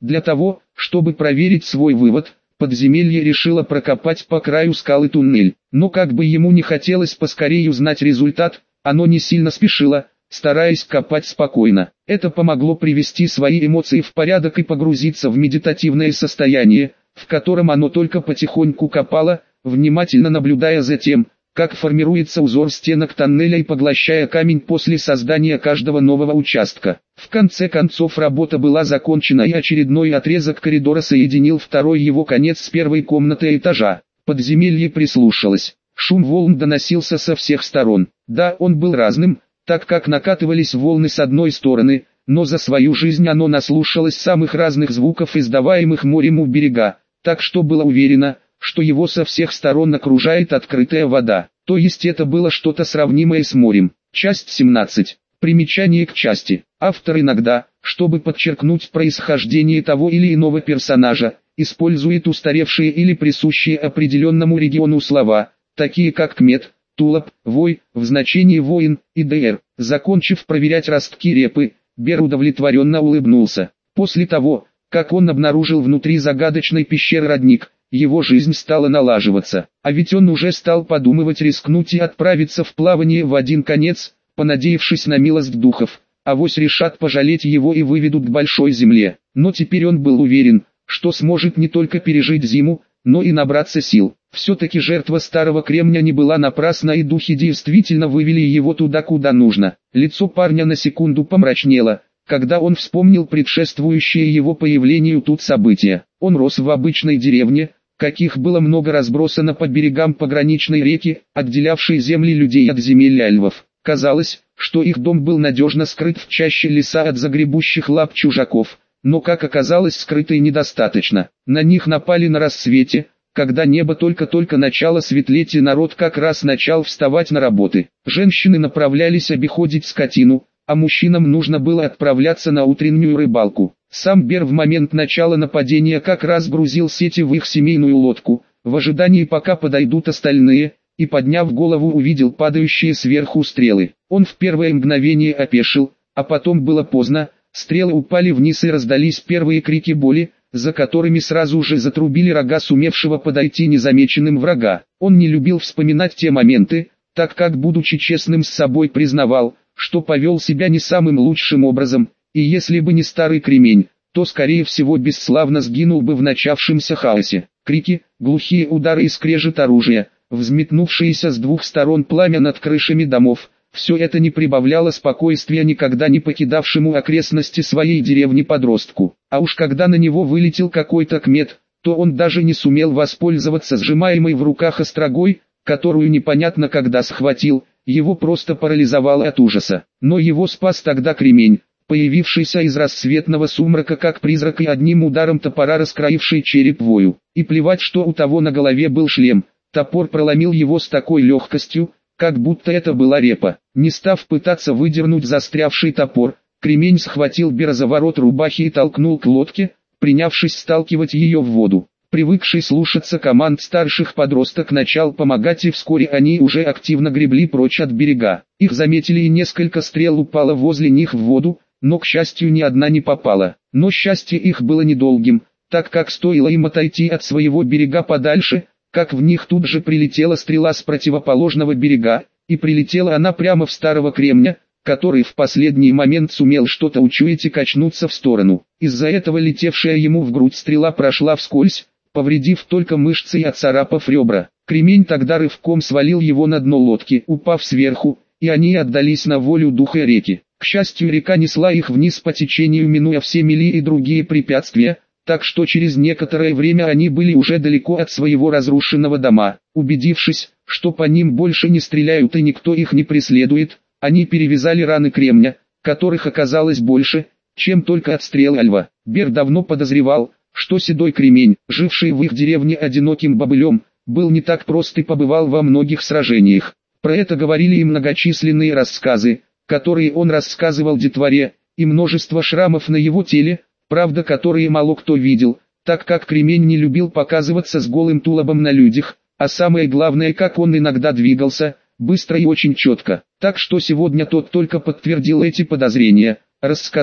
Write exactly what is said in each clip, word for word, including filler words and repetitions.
Для того, чтобы проверить свой вывод, подземелье решило прокопать по краю скалы туннель. Но как бы ему не хотелось поскорее узнать результат, оно не сильно спешило, стараясь копать спокойно. Это помогло привести свои эмоции в порядок и погрузиться в медитативное состояние, в котором оно только потихоньку копало, внимательно наблюдая за тем, как формируется узор стенок тоннеля и поглощая камень после создания каждого нового участка. В конце концов работа была закончена, и очередной отрезок коридора соединил второй его конец с первой комнатой этажа. Подземелье прислушалось. Шум волн доносился со всех сторон. Да, он был разным, так как накатывались волны с одной стороны, но за свою жизнь оно наслушалось самых разных звуков, издаваемых морем у берега, так что было уверено, что его со всех сторон окружает открытая вода, то есть это было что-то сравнимое с морем. Часть семнадцать. Примечание к части. Автор иногда, чтобы подчеркнуть происхождение того или иного персонажа, использует устаревшие или присущие определенному региону слова, такие как кмет, тулап, вой, в значении воин, и др. Закончив проверять ростки репы, Бер удовлетворенно улыбнулся. После того, как он обнаружил внутри загадочной пещеры родник, его жизнь стала налаживаться, а ведь он уже стал подумывать рискнуть и отправиться в плавание в один конец, понадеявшись на милость духов, авось решат пожалеть его и выведут к большой земле. Но теперь он был уверен, что сможет не только пережить зиму, но и набраться сил. Все-таки жертва старого кремня не была напрасна, и духи действительно вывели его туда, куда нужно. Лицо парня на секунду помрачнело, когда он вспомнил предшествующее его появлению тут события. Он рос в обычной деревне, каких было много разбросано по берегам пограничной реки, отделявшей земли людей от земель эльвов. Казалось, что их дом был надежно скрыт в чаще леса от загребущих лап чужаков, но, как оказалось, скрыто и недостаточно. На них напали на рассвете, когда небо только-только начало светлеть и народ как раз начал вставать на работы. Женщины направлялись обиходить скотину, а мужчинам нужно было отправляться на утреннюю рыбалку. Сам Бер в момент начала нападения как раз грузил сети в их семейную лодку, в ожидании пока подойдут остальные, и, подняв голову, увидел падающие сверху стрелы. Он в первое мгновение опешил, а потом было поздно, стрелы упали вниз и раздались первые крики боли, за которыми сразу же затрубили рога сумевшего подойти незамеченным врага. Он не любил вспоминать те моменты, так как, будучи честным с собой, признавал, что повел себя не самым лучшим образом, и если бы не старый кремень, то скорее всего бесславно сгинул бы в начавшемся хаосе. Крики, глухие удары и скрежет оружия, взметнувшиеся с двух сторон пламя над крышами домов, все это не прибавляло спокойствия никогда не покидавшему окрестности своей деревни подростку. А уж когда на него вылетел какой-то кмет, то он даже не сумел воспользоваться сжимаемой в руках острогой, которую непонятно когда схватил, его просто парализовало от ужаса. Но его спас тогда кремень, появившийся из рассветного сумрака как призрак и одним ударом топора раскроивший череп вою. И плевать, что у того на голове был шлем, топор проломил его с такой легкостью, как будто это была репа. Не став пытаться выдернуть застрявший топор, кремень схватил Бера за ворот рубахи и толкнул к лодке, принявшись сталкивать ее в воду. Привыкший слушаться команд старших подросток начал помогать, и вскоре они уже активно гребли прочь от берега. Их заметили, и несколько стрел упало возле них в воду, но, к счастью, ни одна не попала. Но счастье их было недолгим, так как стоило им отойти от своего берега подальше, как в них тут же прилетела стрела с противоположного берега, и прилетела она прямо в старого кремня, который в последний момент сумел что-то учуять и качнуться в сторону. Из-за этого летевшая ему в грудь стрела прошла вскользь, повредив только мышцы и отцарапав ребра. Кремень тогда рывком свалил его на дно лодки, упав сверху, и они отдались на волю духа реки. К счастью, река несла их вниз по течению, минуя все мели и другие препятствия, так что через некоторое время они были уже далеко от своего разрушенного дома. Убедившись, что по ним больше не стреляют и никто их не преследует, они перевязали раны кремня, которых оказалось больше, чем только от стрел льва. Бер давно подозревал, что седой кремень, живший в их деревне одиноким бобылем, был не так прост и побывал во многих сражениях. Про это говорили и многочисленные рассказы, которые он рассказывал детворе, и множество шрамов на его теле, правда, которые мало кто видел, так как кремень не любил показываться с голым туловом на людях, а самое главное, как он иногда двигался, быстро и очень четко. Так что сегодня тот только подтвердил эти подозрения, рассказав,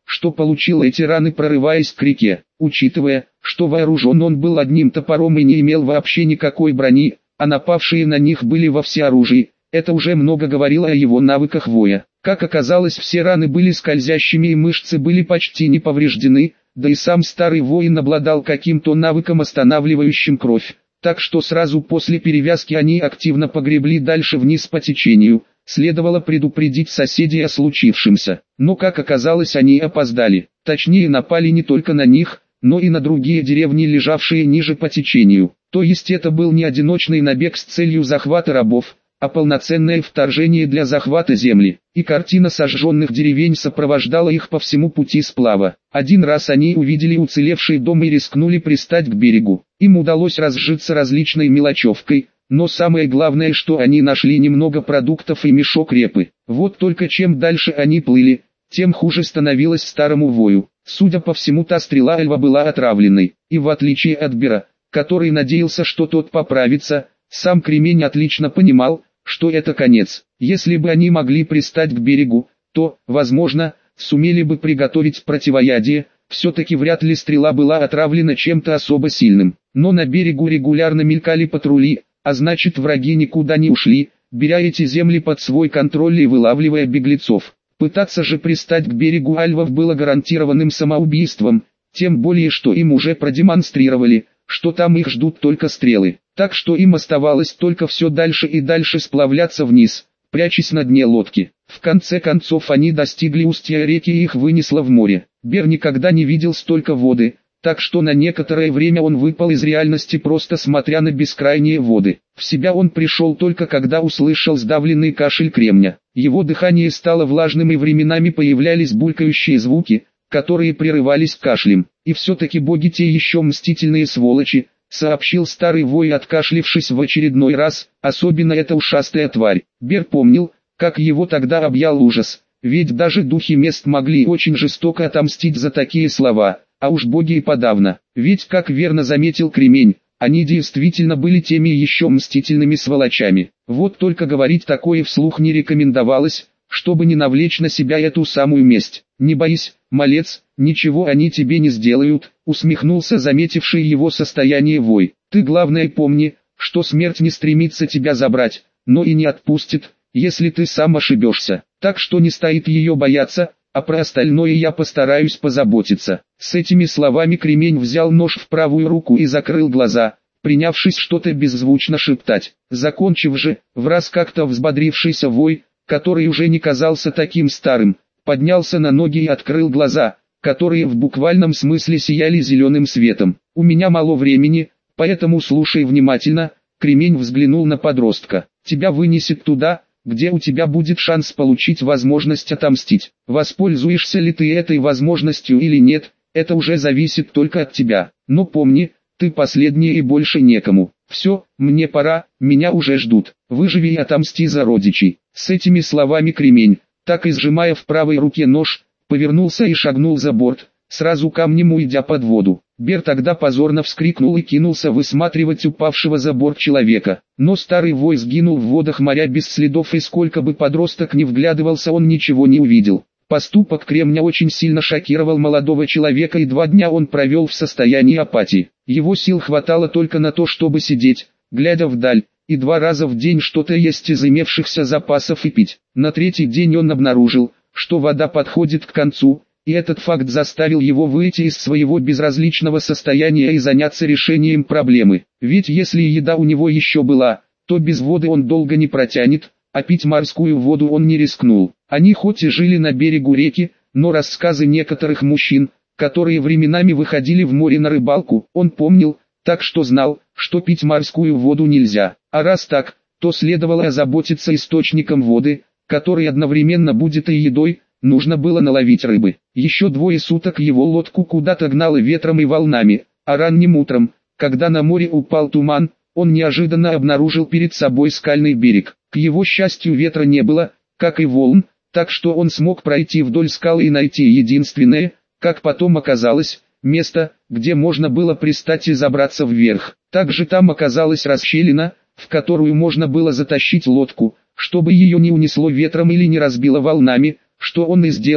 что получил эти раны, прорываясь к реке. Учитывая, что вооружен он был одним топором и не имел вообще никакой брони, а напавшие на них были во всеоружии, это уже много говорило о его навыках воя. Как оказалось, все раны были скользящими и мышцы были почти не повреждены, да и сам старый воин обладал каким-то навыком, останавливающим кровь. Так что сразу после перевязки они активно погребли дальше вниз по течению. Следовало предупредить соседей о случившемся. Но как оказалось, они опоздали. Точнее, напали не только на них, но и на другие деревни, лежавшие ниже по течению. То есть это был не одиночный набег с целью захвата рабов, а полноценное вторжение для захвата земли. И картина сожженных деревень сопровождала их по всему пути сплава. Один раз они увидели уцелевший дом и рискнули пристать к берегу. Им удалось разжиться различной мелочевкой, но самое главное, что они нашли немного продуктов и мешок репы. Вот только чем дальше они плыли, тем хуже становилось старому вою. Судя по всему, та стрела Эльва была отравленной, и в отличие от Бера, который надеялся, что тот поправится, сам Кремень отлично понимал, что это конец. Если бы они могли пристать к берегу, то, возможно, сумели бы приготовить противоядие. Все-таки вряд ли стрела была отравлена чем-то особо сильным. Но на берегу регулярно мелькали патрули, а значит, враги никуда не ушли, беря эти земли под свой контроль и вылавливая беглецов. Пытаться же пристать к берегу альвов было гарантированным самоубийством, тем более что им уже продемонстрировали, что там их ждут только стрелы. Так что им оставалось только все дальше и дальше сплавляться вниз, прячась на дне лодки. В конце концов они достигли устья реки и их вынесло в море. Бер никогда не видел столько воды, так что на некоторое время он выпал из реальности, просто смотря на бескрайние воды. В себя он пришел только когда услышал сдавленный кашель Кремня. Его дыхание стало влажным и временами появлялись булькающие звуки, которые прерывались кашлем. И все-таки боги те еще мстительные сволочи, сообщил старый вой, откашлившись в очередной раз, особенно эта ушастая тварь. Бер помнил, как его тогда объял ужас, ведь даже духи мест могли очень жестоко отомстить за такие слова, а уж боги и подавно. Ведь, как верно заметил Кремень, они действительно были теми еще мстительными сволочами. Вот только говорить такое вслух не рекомендовалось, чтобы не навлечь на себя эту самую месть. «Не боись, малец, ничего они тебе не сделают», усмехнулся заметивший его состояние вой. «Ты главное помни, что смерть не стремится тебя забрать, но и не отпустит, если ты сам ошибешься. Так что не стоит ее бояться, а про остальное я постараюсь позаботиться». С этими словами Кремень взял нож в правую руку и закрыл глаза, принявшись что-то беззвучно шептать. Закончив же, враз как-то взбодрившийся вой, который уже не казался таким старым, поднялся на ноги и открыл глаза, которые в буквальном смысле сияли зеленым светом. «У меня мало времени, поэтому слушай внимательно», — Кремень взглянул на подростка. «Тебя вынесет туда, где у тебя будет шанс получить возможность отомстить. Воспользуешься ли ты этой возможностью или нет, это уже зависит только от тебя. Но помни, ты последний и больше некому. Все, мне пора, меня уже ждут. Выживи и отомсти за родичей». С этими словами Кремень, так и сжимая в правой руке нож, повернулся и шагнул за борт, сразу камнем уйдя под воду. Бер тогда позорно вскрикнул и кинулся высматривать упавшего за борт человека. Но старый вой сгинул в водах моря без следов, и сколько бы подросток ни вглядывался, он ничего не увидел. Поступок Кремня очень сильно шокировал молодого человека, и два дня он провел в состоянии апатии. Его сил хватало только на то, чтобы сидеть, глядя вдаль, и два раза в день что-то есть из имевшихся запасов и пить. На третий день он обнаружил, что вода подходит к концу, и этот факт заставил его выйти из своего безразличного состояния и заняться решением проблемы. Ведь если еда у него еще была, то без воды он долго не протянет, а пить морскую воду он не рискнул. Они хоть и жили на берегу реки, но рассказы некоторых мужчин, которые временами выходили в море на рыбалку, он помнил, так что знал, что пить морскую воду нельзя. А раз так, то следовало озаботиться источником воды, который одновременно будет и едой. Нужно было наловить рыбы. Еще двое суток его лодку куда-то гнало ветром и волнами, а ранним утром, когда на море упал туман, он неожиданно обнаружил перед собой скальный берег. К его счастью, ветра не было, как и волн, так что он смог пройти вдоль скалы и найти единственное, как потом оказалось, место, где можно было пристать и забраться вверх. Также там оказалась расщелина, в которую можно было затащить лодку, чтобы ее не унесло ветром или не разбило волнами, что он и сделал,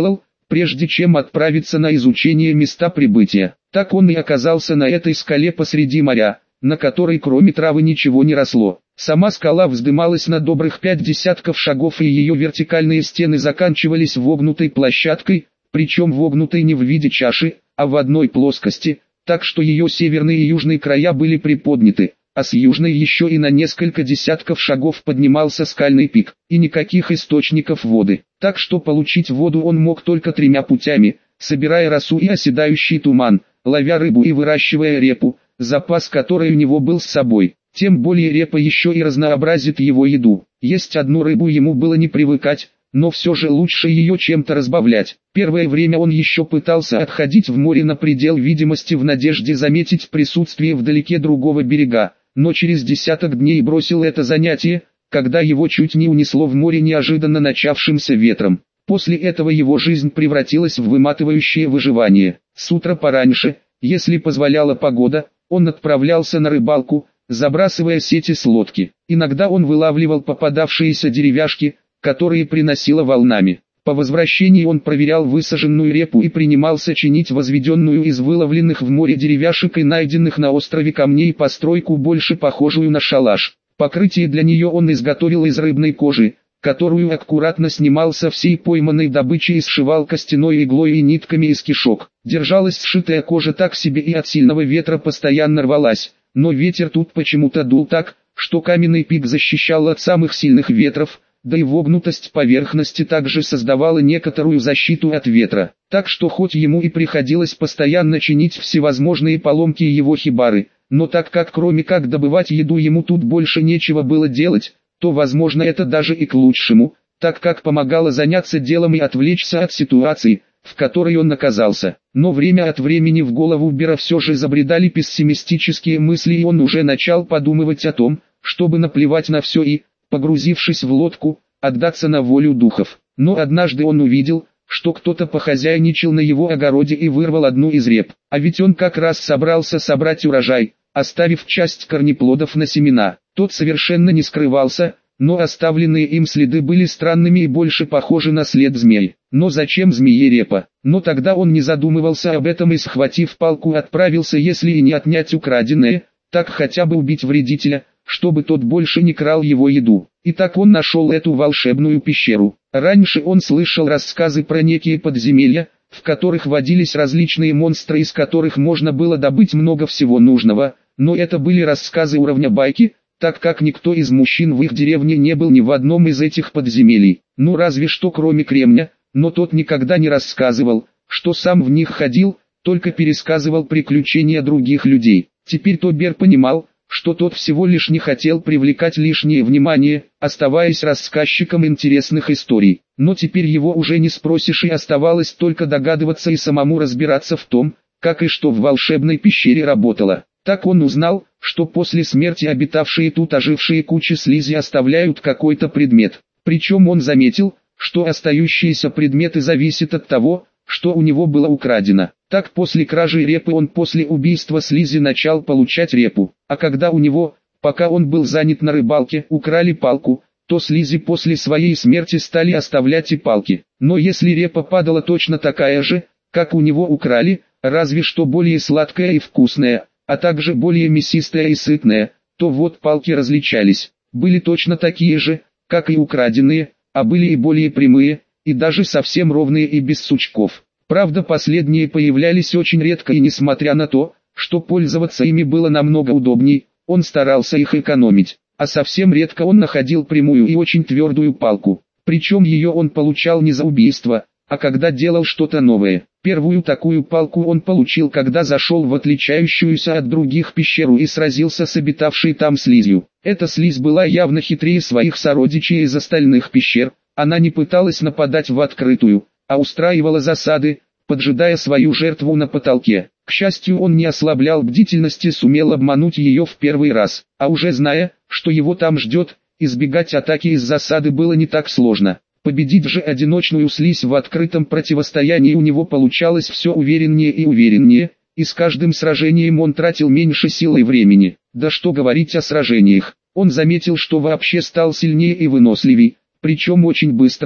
прежде чем отправиться на изучение места прибытия. Так он и оказался на этой скале посреди моря, на которой кроме травы ничего не росло. Сама скала вздымалась на добрых пять десятков шагов, и ее вертикальные стены заканчивались вогнутой площадкой, причем вогнутой не в виде чаши, а в одной плоскости, так что ее северные и южные края были приподняты, а с южной еще и на несколько десятков шагов поднимался скальный пик, и никаких источников воды. Так что получить воду он мог только тремя путями: собирая росу и оседающий туман, ловя рыбу и выращивая репу, запас которой у него был с собой. Тем более репа еще и разнообразит его еду. Есть одну рыбу ему было не привыкать, но все же лучше ее чем-то разбавлять. Первое время он еще пытался отходить в море на предел видимости в надежде заметить присутствие вдалеке другого берега, но через десяток дней бросил это занятие, когда его чуть не унесло в море неожиданно начавшимся ветром. После этого его жизнь превратилась в выматывающее выживание. С утра пораньше, если позволяла погода, он отправлялся на рыбалку, забрасывая сети с лодки. Иногда он вылавливал попадавшиеся деревяшки, которые приносило волнами. По возвращении он проверял высаженную репу и принимался чинить возведенную из выловленных в море деревяшек и найденных на острове камней постройку, больше похожую на шалаш. Покрытие для нее он изготовил из рыбной кожи, которую аккуратно снимал со всей пойманной добычи и сшивал костяной иглой и нитками из кишок. Держалась сшитая кожа так себе и от сильного ветра постоянно рвалась, но ветер тут почему-то дул так, что каменный пик защищал от самых сильных ветров, да и вогнутость поверхности также создавала некоторую защиту от ветра. Так что хоть ему и приходилось постоянно чинить всевозможные поломки его хибары, но так как кроме как добывать еду ему тут больше нечего было делать, то возможно это даже и к лучшему, так как помогало заняться делом и отвлечься от ситуации, в которой он оказался. Но время от времени в голову Бера все же забредали пессимистические мысли, и он уже начал подумывать о том, чтобы наплевать на все и, погрузившись в лодку, отдаться на волю духов. Но однажды он увидел, что кто-то похозяйничал на его огороде и вырвал одну из реп. А ведь он как раз собрался собрать урожай, оставив часть корнеплодов на семена. Тот совершенно не скрывался, но оставленные им следы были странными и больше похожи на след змей. Но зачем змее репа? Но тогда он не задумывался об этом и, схватив палку, отправился, если и не отнять украденное, так хотя бы убить вредителя, чтобы тот больше не крал его еду. И так он нашел эту волшебную пещеру. Раньше он слышал рассказы про некие подземелья, в которых водились различные монстры, из которых можно было добыть много всего нужного, но это были рассказы уровня байки, так как никто из мужчин в их деревне не был ни в одном из этих подземелий. Ну разве что кроме Кремня, но тот никогда не рассказывал, что сам в них ходил, только пересказывал приключения других людей. Теперь Тобер понимал, что тот всего лишь не хотел привлекать лишнее внимание, оставаясь рассказчиком интересных историй. Но теперь его уже не спросишь, и оставалось только догадываться и самому разбираться в том, как и что в волшебной пещере работало. Так он узнал, что после смерти обитавшие тут ожившие кучи слизи оставляют какой-то предмет. Причем он заметил, что остающиеся предметы зависят от того, что у него было украдено. Так после кражи репы он после убийства слизи начал получать репу, а когда у него, пока он был занят на рыбалке, украли палку, то слизи после своей смерти стали оставлять и палки. Но если репа падала точно такая же, как у него украли, разве что более сладкая и вкусная, а также более мясистая и сытная, то вот палки различались, были точно такие же, как и украденные, а были и более прямые, и даже совсем ровные и без сучков. Правда, последние появлялись очень редко, и несмотря на то, что пользоваться ими было намного удобней, он старался их экономить, а совсем редко он находил прямую и очень твердую палку. Причем ее он получал не за убийство, а когда делал что-то новое. Первую такую палку он получил, когда зашел в отличающуюся от других пещеру и сразился с обитавшей там слизью. Эта слизь была явно хитрее своих сородичей из остальных пещер. Она не пыталась нападать в открытую, а устраивала засады, поджидая свою жертву на потолке. К счастью, он не ослаблял бдительности, сумел обмануть ее в первый раз, а уже зная, что его там ждет, избегать атаки из засады было не так сложно. Победить же одиночную слизь в открытом противостоянии у него получалось все увереннее и увереннее, и с каждым сражением он тратил меньше сил и времени. Да что говорить о сражениях, он заметил, что вообще стал сильнее и выносливей, причем очень быстро,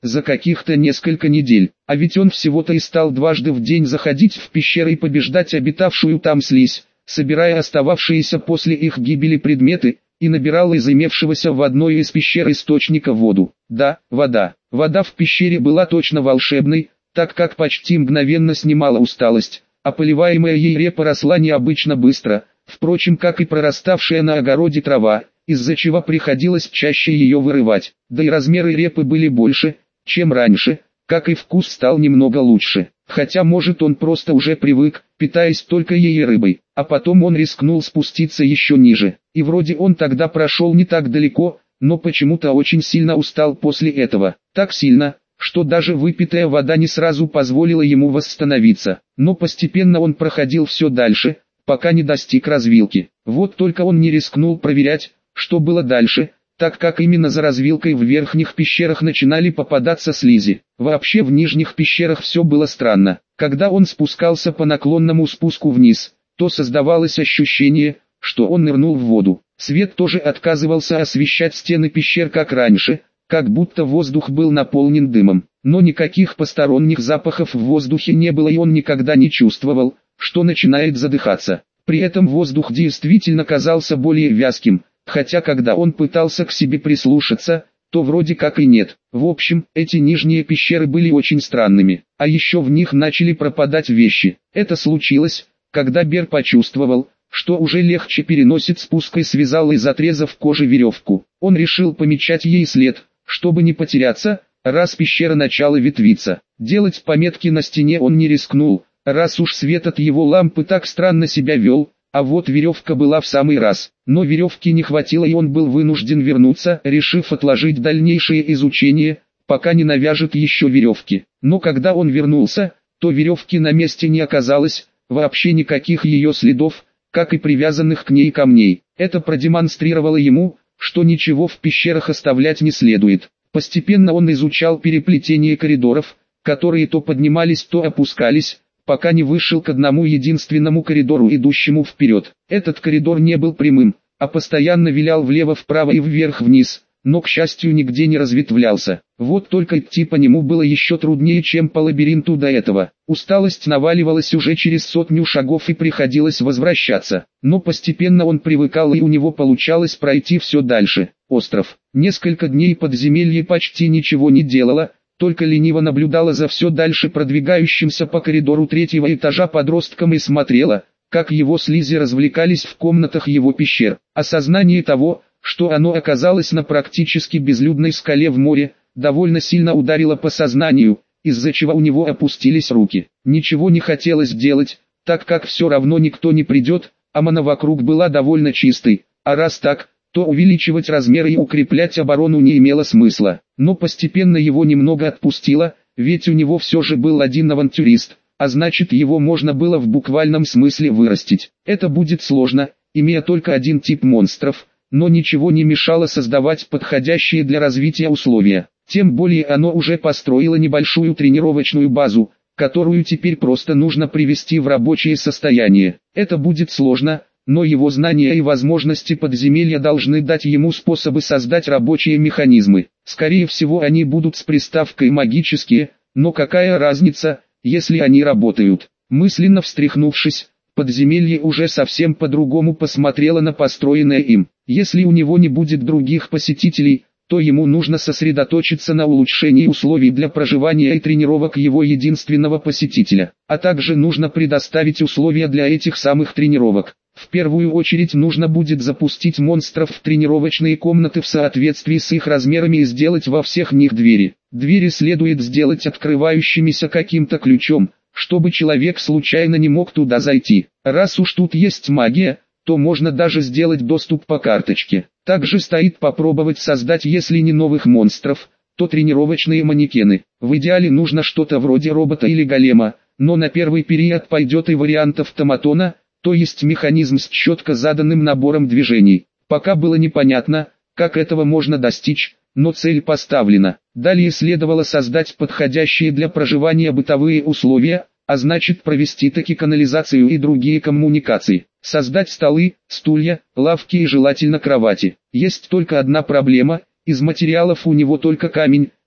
за каких-то несколько недель. А ведь он всего-то и стал дважды в день заходить в пещеры и побеждать обитавшую там слизь, собирая остававшиеся после их гибели предметы, и набирал из имевшегося в одной из пещер источника воду. Да, вода. Вода в пещере была точно волшебной, так как почти мгновенно снимала усталость, а поливаемая ей репа росла необычно быстро, впрочем, как и прораставшая на огороде трава, из-за чего приходилось чаще ее вырывать. Да и размеры репы были больше, чем раньше, как и вкус стал немного лучше. Хотя может он просто уже привык, питаясь только ей и рыбой, а потом он рискнул спуститься еще ниже. И вроде он тогда прошел не так далеко, но почему-то очень сильно устал после этого. Так сильно, что даже выпитая вода не сразу позволила ему восстановиться. Но постепенно он проходил все дальше, пока не достиг развилки. Вот только он не рискнул проверять, что было дальше, так как именно за развилкой в верхних пещерах начинали попадаться слизи. Вообще в нижних пещерах все было странно. Когда он спускался по наклонному спуску вниз, то создавалось ощущение, что он нырнул в воду. Свет тоже отказывался освещать стены пещер как раньше, как будто воздух был наполнен дымом. Но никаких посторонних запахов в воздухе не было, и он никогда не чувствовал, что начинает задыхаться. При этом воздух действительно казался более вязким, хотя когда он пытался к себе прислушаться, то вроде как и нет. В общем, эти нижние пещеры были очень странными, а еще в них начали пропадать вещи. Это случилось, когда Бер почувствовал, что уже легче переносит спуск, и связал из отрезов кожи веревку. Он решил помечать ей след, чтобы не потеряться, раз пещера начала ветвиться. Делать пометки на стене он не рискнул, раз уж свет от его лампы так странно себя вел, а вот веревка была в самый раз. Но веревки не хватило, и он был вынужден вернуться, решив отложить дальнейшее изучение, пока не навяжет еще веревки. Но когда он вернулся, то веревки на месте не оказалось, вообще никаких ее следов, как и привязанных к ней камней. Это продемонстрировало ему, что ничего в пещерах оставлять не следует. Постепенно он изучал переплетение коридоров, которые то поднимались, то опускались, пока не вышел к одному единственному коридору, идущему вперед. Этот коридор не был прямым, а постоянно вилял влево-вправо и вверх-вниз, но, к счастью, нигде не разветвлялся. Вот только идти по нему было еще труднее, чем по лабиринту до этого. Усталость наваливалась уже через сотню шагов и приходилось возвращаться. Но постепенно он привыкал, и у него получалось пройти все дальше. Остров. Несколько дней подземелье почти ничего не делало, только лениво наблюдала за все дальше продвигающимся по коридору третьего этажа подростком и смотрела, как его слизи развлекались в комнатах его пещер. Осознание того, что оно оказалось на практически безлюдной скале в море, довольно сильно ударило по сознанию, из-за чего у него опустились руки. Ничего не хотелось делать, так как все равно никто не придет, а мана вокруг была довольно чистой, а раз так, то увеличивать размеры и укреплять оборону не имело смысла. Но постепенно его немного отпустило, ведь у него все же был один авантюрист, а значит его можно было в буквальном смысле вырастить. Это будет сложно, имея только один тип монстров, но ничего не мешало создавать подходящие для развития условия. Тем более оно уже построило небольшую тренировочную базу, которую теперь просто нужно привести в рабочее состояние. Это будет сложно, но его знания и возможности подземелья должны дать ему способы создать рабочие механизмы. Скорее всего, они будут с приставкой «магические», но какая разница, если они работают? Мысленно встряхнувшись, подземелье уже совсем по-другому посмотрело на построенное им. Если у него не будет других посетителей, то ему нужно сосредоточиться на улучшении условий для проживания и тренировок его единственного посетителя. А также нужно предоставить условия для этих самых тренировок. В первую очередь нужно будет запустить монстров в тренировочные комнаты в соответствии с их размерами и сделать во всех них двери. Двери следует сделать открывающимися каким-то ключом, чтобы человек случайно не мог туда зайти. Раз уж тут есть магия, то можно даже сделать доступ по карточке. Также стоит попробовать создать, если не новых монстров, то тренировочные манекены. В идеале нужно что-то вроде робота или голема, но на первый период пойдет и вариант автоматона, то есть механизм с четко заданным набором движений. Пока было непонятно, как этого можно достичь, но цель поставлена. Далее следовало создать подходящие для проживания бытовые условия, а значит провести таки канализацию и другие коммуникации. Создать столы, стулья, лавки и желательно кровати. Есть только одна проблема, из материалов у него только камень,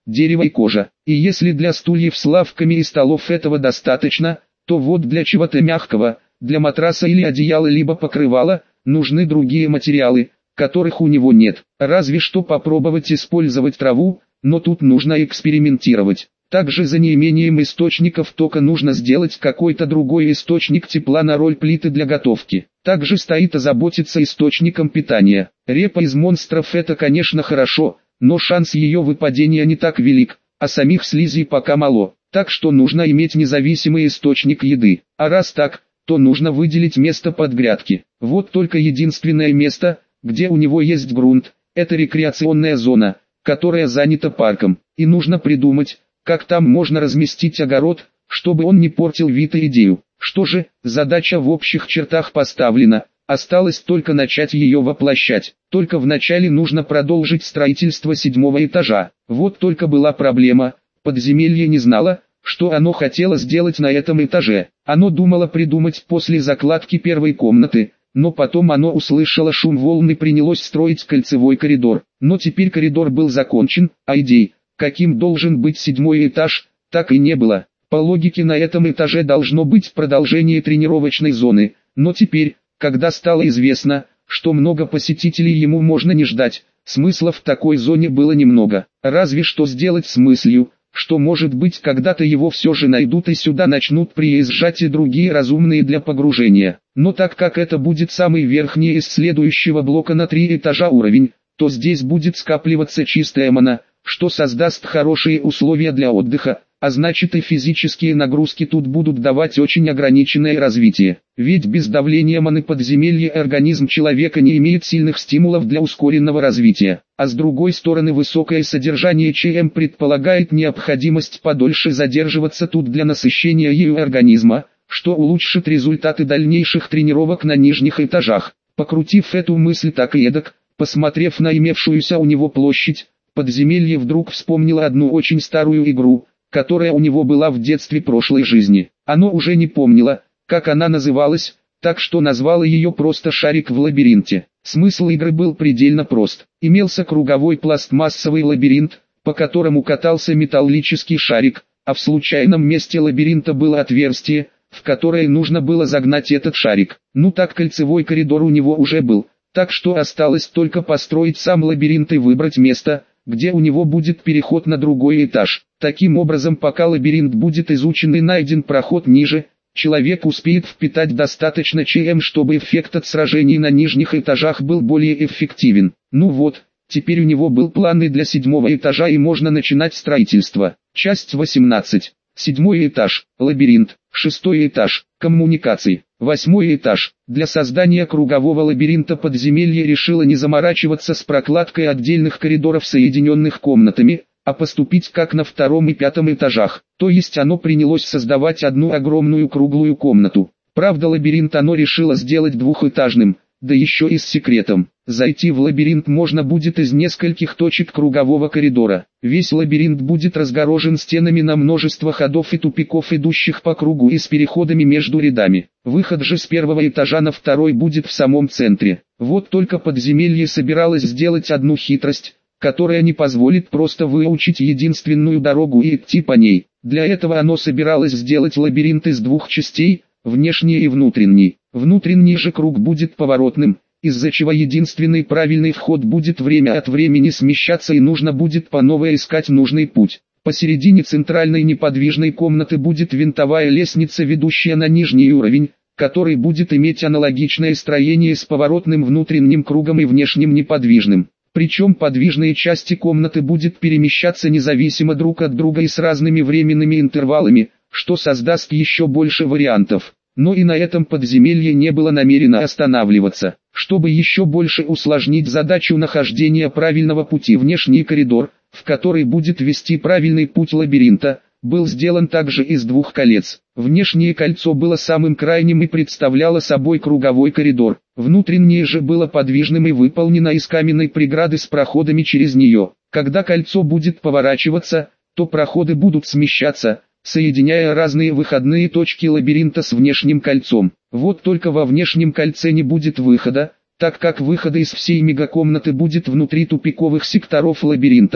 дерево и кожа. И если для стульев с лавками и столов этого достаточно, то вот для чего-то мягкого, для матраса или одеяла либо покрывала, нужны другие материалы, которых у него нет. Разве что попробовать использовать траву, но тут нужно экспериментировать. Также за неимением источников тока нужно сделать какой-то другой источник тепла на роль плиты для готовки. Также стоит озаботиться источником питания. Репа из монстров — это, конечно, хорошо, но шанс ее выпадения не так велик, а самих слизей пока мало. Так что нужно иметь независимый источник еды. А раз так, то нужно выделить место под грядки. Вот только единственное место, где у него есть грунт, это рекреационная зона, которая занята парком. И нужно придумать, как там можно разместить огород, чтобы он не портил вид и идею. Что же, задача в общих чертах поставлена, осталось только начать ее воплощать. Только вначале нужно продолжить строительство седьмого этажа. Вот только была проблема, подземелье не знало, что оно хотело сделать на этом этаже. Оно думало придумать после закладки первой комнаты, но потом оно услышало шум волн и принялось строить кольцевой коридор. Но теперь коридор был закончен, а идей, каким должен быть седьмой этаж, так и не было. По логике на этом этаже должно быть продолжение тренировочной зоны, но теперь, когда стало известно, что много посетителей ему можно не ждать, смысла в такой зоне было немного. Разве что сделать с мыслью, что может быть когда-то его все же найдут и сюда начнут приезжать и другие разумные для погружения. Но так как это будет самый верхний из следующего блока на три этажа уровень, то здесь будет скапливаться чистая мана, что создаст хорошие условия для отдыха, а значит и физические нагрузки тут будут давать очень ограниченное развитие. Ведь без давления маны подземелья организм человека не имеет сильных стимулов для ускоренного развития. А с другой стороны высокое содержание ЧМ предполагает необходимость подольше задерживаться тут для насыщения ею организма, что улучшит результаты дальнейших тренировок на нижних этажах. Покрутив эту мысль так и эдак, посмотрев на имевшуюся у него площадь, подземелье вдруг вспомнило одну очень старую игру, которая у него была в детстве прошлой жизни. Оно уже не помнило, как она называлась, так что назвало ее просто «Шарик в лабиринте». Смысл игры был предельно прост. Имелся круговой пластмассовый лабиринт, по которому катался металлический шарик, а в случайном месте лабиринта было отверстие, в которое нужно было загнать этот шарик. Ну так кольцевой коридор у него уже был, так что осталось только построить сам лабиринт и выбрать место, где у него будет переход на другой этаж. Таким образом, пока лабиринт будет изучен и найден проход ниже, человек успеет впитать достаточно ЧМ, чтобы эффект от сражений на нижних этажах был более эффективен. Ну вот, теперь у него был план и для седьмого этажа и можно начинать строительство. Часть восемнадцать. Седьмой этаж, лабиринт. Шестой этаж, коммуникации. Восьмой этаж. Для создания кругового лабиринта подземелье решило не заморачиваться с прокладкой отдельных коридоров, соединенных комнатами, а поступить как на втором и пятом этажах. То есть оно принялось создавать одну огромную круглую комнату. Правда, лабиринт оно решило сделать двухэтажным, да еще и с секретом. Зайти в лабиринт можно будет из нескольких точек кругового коридора. Весь лабиринт будет разгорожен стенами на множество ходов и тупиков, идущих по кругу и с переходами между рядами. Выход же с первого этажа на второй будет в самом центре. Вот только подземелье собиралось сделать одну хитрость, которая не позволит просто выучить единственную дорогу и идти по ней. Для этого оно собиралось сделать лабиринт из двух частей, внешний и внутренний. Внутренний же круг будет поворотным, из-за чего единственный правильный вход будет время от времени смещаться и нужно будет по новой искать нужный путь. Посередине центральной неподвижной комнаты будет винтовая лестница, ведущая на нижний уровень, который будет иметь аналогичное строение с поворотным внутренним кругом и внешним неподвижным. Причем подвижные части комнаты будут перемещаться независимо друг от друга и с разными временными интервалами, что создаст еще больше вариантов. Но и на этом подземелье не было намерено останавливаться. Чтобы еще больше усложнить задачу нахождения правильного пути, внешний коридор, в который будет вести правильный путь лабиринта, был сделан также из двух колец. Внешнее кольцо было самым крайним и представляло собой круговой коридор. Внутреннее же было подвижным и выполнено из каменной преграды с проходами через нее. Когда кольцо будет поворачиваться, то проходы будут смещаться, соединяя разные выходные точки лабиринта с внешним кольцом. Вот только во внешнем кольце не будет выхода, так как выхода из всей мегакомнаты будет внутри тупиковых секторов лабиринта,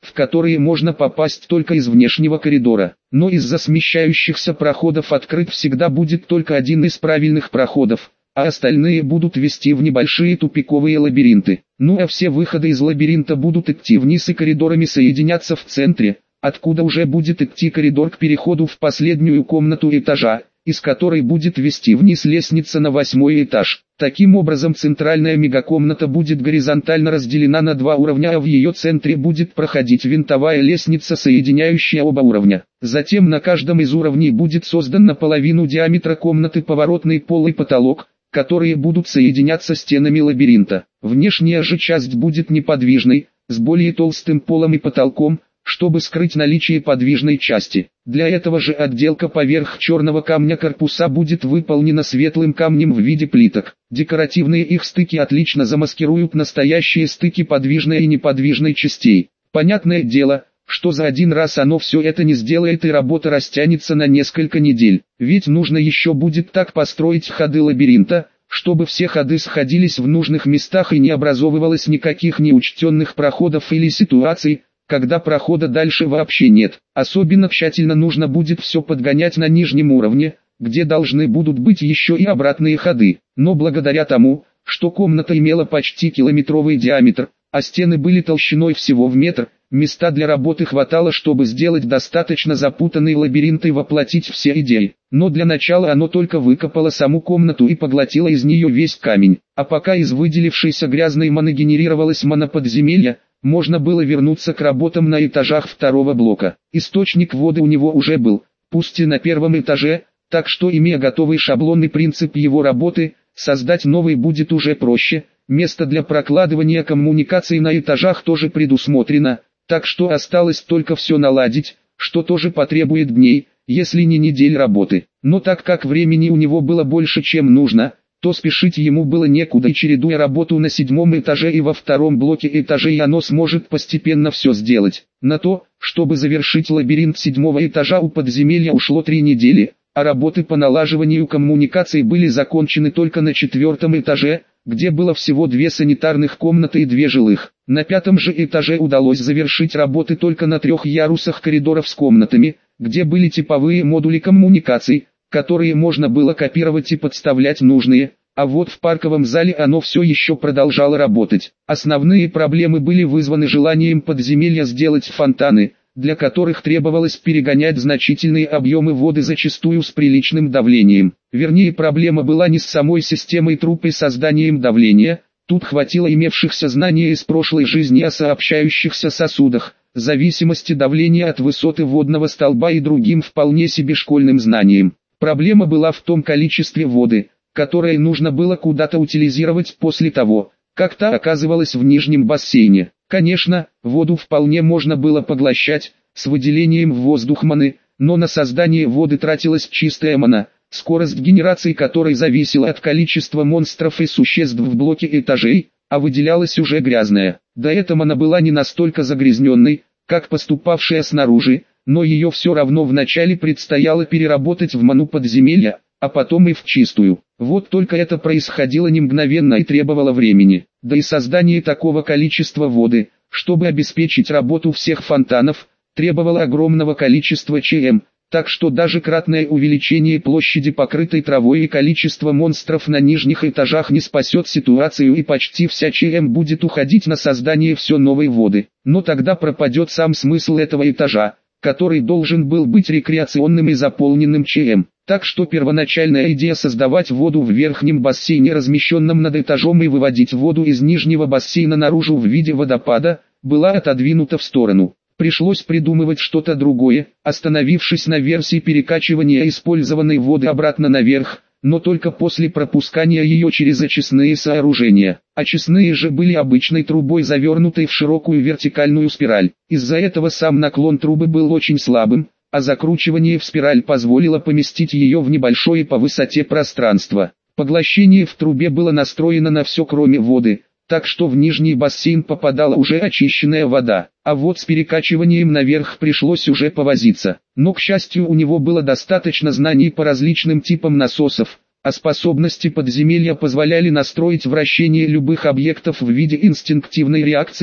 в которые можно попасть только из внешнего коридора. Но из-за смещающихся проходов открыт всегда будет только один из правильных проходов, а остальные будут вести в небольшие тупиковые лабиринты. Ну а все выходы из лабиринта будут идти вниз и коридорами соединяться в центре, откуда уже будет идти коридор к переходу в последнюю комнату этажа, из которой будет вести вниз лестница на восьмой этаж. Таким образом, центральная мегакомната будет горизонтально разделена на два уровня, а в ее центре будет проходить винтовая лестница, соединяющая оба уровня. Затем на каждом из уровней будет создан наполовину диаметра комнаты поворотный пол и потолок, которые будут соединяться стенами лабиринта. Внешняя же часть будет неподвижной, с более толстым полом и потолком, чтобы скрыть наличие подвижной части. Для этого же отделка поверх черного камня корпуса будет выполнена светлым камнем в виде плиток. Декоративные их стыки отлично замаскируют настоящие стыки подвижной и неподвижной частей. Понятное дело, что за один раз оно все это не сделает и работа растянется на несколько недель. Ведь нужно еще будет так построить ходы лабиринта, чтобы все ходы сходились в нужных местах и не образовывалось никаких неучтенных проходов или ситуаций, когда прохода дальше вообще нет. Особенно тщательно нужно будет все подгонять на нижнем уровне, где должны будут быть еще и обратные ходы. Но благодаря тому, что комната имела почти километровый диаметр, а стены были толщиной всего в метр, места для работы хватало, чтобы сделать достаточно запутанный лабиринт и воплотить все идеи. Но для начала оно только выкопало саму комнату и поглотило из нее весь камень. А пока из выделившейся грязной маны генерировалось моноподземелье, можно было вернуться к работам на этажах второго блока. Источник воды у него уже был, пусть и на первом этаже, так что, имея готовый шаблонный принцип его работы, создать новый будет уже проще. Место для прокладывания коммуникаций на этажах тоже предусмотрено, так что осталось только все наладить, что тоже потребует дней, если не недель работы. Но так как времени у него было больше, чем нужно, то спешить ему было некуда, и чередуя работу на седьмом этаже и во втором блоке этажей, оно сможет постепенно все сделать. На то, чтобы завершить лабиринт седьмого этажа, у подземелья ушло три недели, а работы по налаживанию коммуникаций были закончены только на четвертом этаже, где было всего две санитарных комнаты и две жилых. На пятом же этаже удалось завершить работы только на трех ярусах коридоров с комнатами, где были типовые модули коммуникаций, которые можно было копировать и подставлять нужные, а вот в парковом зале оно все еще продолжало работать. Основные проблемы были вызваны желанием подземелья сделать фонтаны, для которых требовалось перегонять значительные объемы воды, зачастую с приличным давлением. Вернее, проблема была не с самой системой труб и созданием давления, тут хватило имевшихся знаний из прошлой жизни о сообщающихся сосудах, зависимости давления от высоты водного столба и другим вполне себе школьным знаниям. Проблема была в том количестве воды, которое нужно было куда-то утилизировать после того, как та оказывалась в нижнем бассейне. Конечно, воду вполне можно было поглощать, с выделением в воздух маны, но на создание воды тратилась чистая мана, скорость генерации которой зависела от количества монстров и существ в блоке этажей, а выделялась уже грязная. Да эта мана была не настолько загрязненной, как поступавшая снаружи, но ее все равно вначале предстояло переработать в ману подземелья, а потом и в чистую. Вот только это происходило не мгновенно и требовало времени. Да и создание такого количества воды, чтобы обеспечить работу всех фонтанов, требовало огромного количества ЧМ, так что даже кратное увеличение площади, покрытой травой, и количество монстров на нижних этажах не спасет ситуацию, и почти вся ЧМ будет уходить на создание все новой воды. Но тогда пропадет сам смысл этого этажа, который должен был быть рекреационным и заполненным ЧМ. Так что первоначальная идея создавать воду в верхнем бассейне, размещенном над этажом, и выводить воду из нижнего бассейна наружу в виде водопада, была отодвинута в сторону. Пришлось придумывать что-то другое, остановившись на версии перекачивания использованной воды обратно наверх, но только после пропускания ее через очистные сооружения. Очистные же были обычной трубой, завернутой в широкую вертикальную спираль. Из-за этого сам наклон трубы был очень слабым, а закручивание в спираль позволило поместить ее в небольшое по высоте пространство. Поглощение в трубе было настроено на все кроме воды, так что в нижний бассейн попадала уже очищенная вода, а вот с перекачиванием наверх пришлось уже повозиться. Но, к счастью, у него было достаточно знаний по различным типам насосов, а способности подземелья позволяли настроить вращение любых объектов в виде инстинктивной реакции,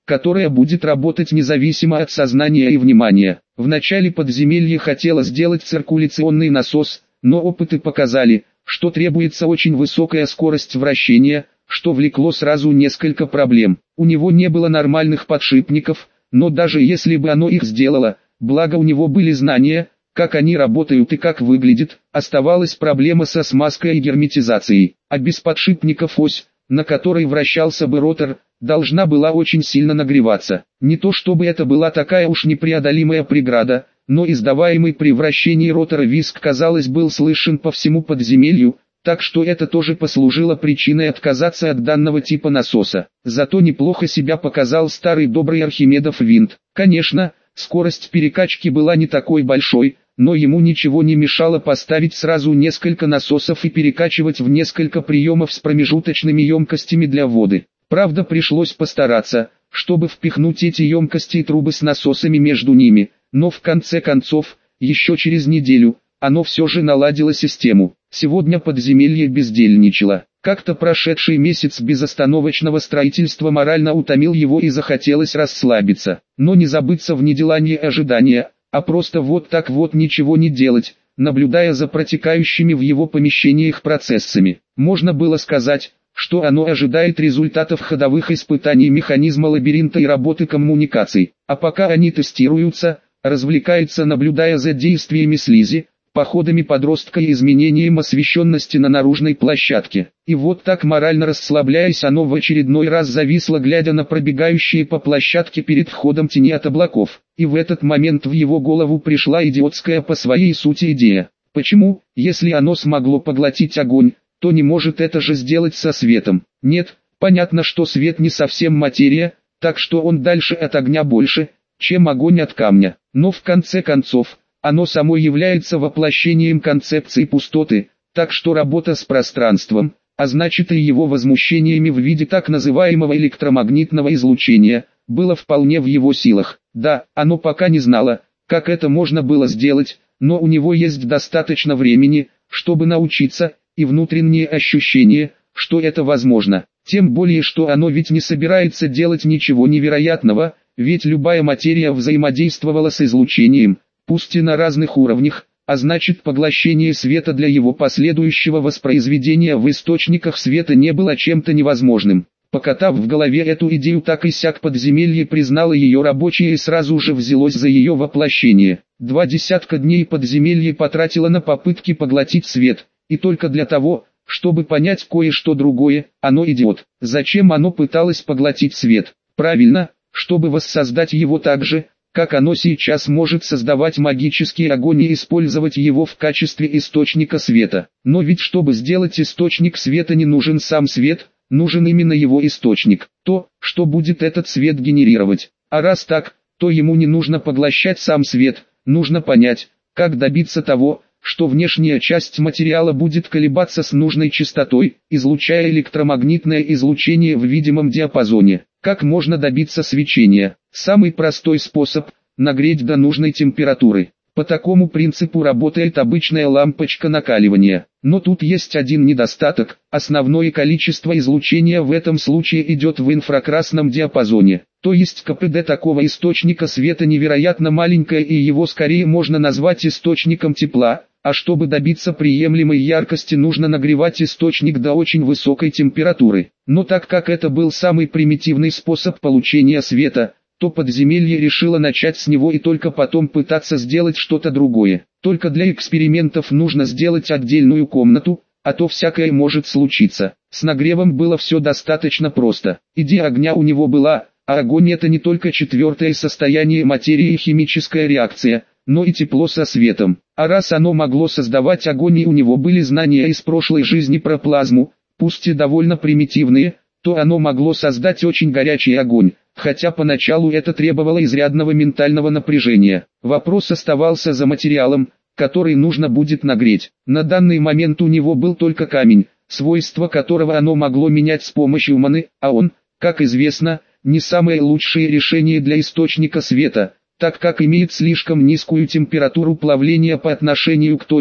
которая будет работать независимо от сознания и внимания. В начале подземелье хотело сделать циркуляционный насос, но опыты показали, что требуется очень высокая скорость вращения, что влекло сразу несколько проблем. У него не было нормальных подшипников, но даже если бы оно их сделало, благо у него были знания, как они работают и как выглядит, оставалась проблема со смазкой и герметизацией. А без подшипников ось, на которой вращался бы ротор, должна была очень сильно нагреваться. Не то чтобы это была такая уж непреодолимая преграда, но издаваемый при вращении ротора визг, казалось, был слышен по всему подземелью, так что это тоже послужило причиной отказаться от данного типа насоса. Зато неплохо себя показал старый добрый Архимедов винт. Конечно, скорость перекачки была не такой большой, но ему ничего не мешало поставить сразу несколько насосов и перекачивать в несколько приемов с промежуточными емкостями для воды. Правда, пришлось постараться, чтобы впихнуть эти емкости и трубы с насосами между ними, но в конце концов, еще через неделю, оно все же наладило систему. Сегодня подземелье бездельничало. Как-то прошедший месяц безостановочного строительства морально утомил его и захотелось расслабиться. Но не забыться в неделании ожидания, а просто вот так вот ничего не делать, наблюдая за протекающими в его помещениях процессами. Можно было сказать, что оно ожидает результатов ходовых испытаний механизма лабиринта и работы коммуникаций. А пока они тестируются, развлекается, наблюдая за действиями слизи, походами подростка и изменением освещенности на наружной площадке. И вот так, морально расслабляясь, оно в очередной раз зависло, глядя на пробегающие по площадке перед входом тени от облаков. И в этот момент в его голову пришла идиотская по своей сути идея. Почему, если оно смогло поглотить огонь, то не может это же сделать со светом? Нет, понятно, что свет не совсем материя, так что он дальше от огня больше, чем огонь от камня. Но в конце концов, оно само является воплощением концепции пустоты, так что работа с пространством, а значит и его возмущениями в виде так называемого электромагнитного излучения, было вполне в его силах. Да, оно пока не знало, как это можно было сделать, но у него есть достаточно времени, чтобы научиться, и внутреннее ощущение, что это возможно. Тем более, что оно ведь не собирается делать ничего невероятного, ведь любая материя взаимодействовала с излучением, пусть и на разных уровнях, а значит поглощение света для его последующего воспроизведения в источниках света не было чем-то невозможным. Покатав в голове эту идею так и сяк, подземелье признало ее рабочей и сразу же взялось за ее воплощение. Два десятка дней подземелье потратило на попытки поглотить свет, и только для того, чтобы понять кое-что другое, оно идиот. Зачем оно пыталось поглотить свет? Правильно, чтобы воссоздать его так же, как оно сейчас может создавать магический огонь и использовать его в качестве источника света. Но ведь чтобы сделать источник света, не нужен сам свет, нужен именно его источник, то, что будет этот свет генерировать. А раз так, то ему не нужно поглощать сам свет, нужно понять, как добиться того, что внешняя часть материала будет колебаться с нужной частотой, излучая электромагнитное излучение в видимом диапазоне. Как можно добиться свечения? Самый простой способ – нагреть до нужной температуры. По такому принципу работает обычная лампочка накаливания. Но тут есть один недостаток: основное количество излучения в этом случае идет в инфракрасном диапазоне. То есть КПД такого источника света невероятно маленькое, и его скорее можно назвать источником тепла. А чтобы добиться приемлемой яркости, нужно нагревать источник до очень высокой температуры. Но так как это был самый примитивный способ получения света, то подземелье решило начать с него и только потом пытаться сделать что-то другое. Только для экспериментов нужно сделать отдельную комнату, а то всякое может случиться. С нагревом было все достаточно просто. Идея огня у него была, а огонь — это не только четвертое состояние материи и химическая реакция, но и тепло со светом. А раз оно могло создавать огонь и у него были знания из прошлой жизни про плазму, пусть и довольно примитивные, то оно могло создать очень горячий огонь, хотя поначалу это требовало изрядного ментального напряжения. Вопрос оставался за материалом, который нужно будет нагреть. На данный момент у него был только камень, свойства которого оно могло менять с помощью маны, а он, как известно, не самое лучшее решение для источника света, так как имеет слишком низкую температуру плавления по отношению к точке,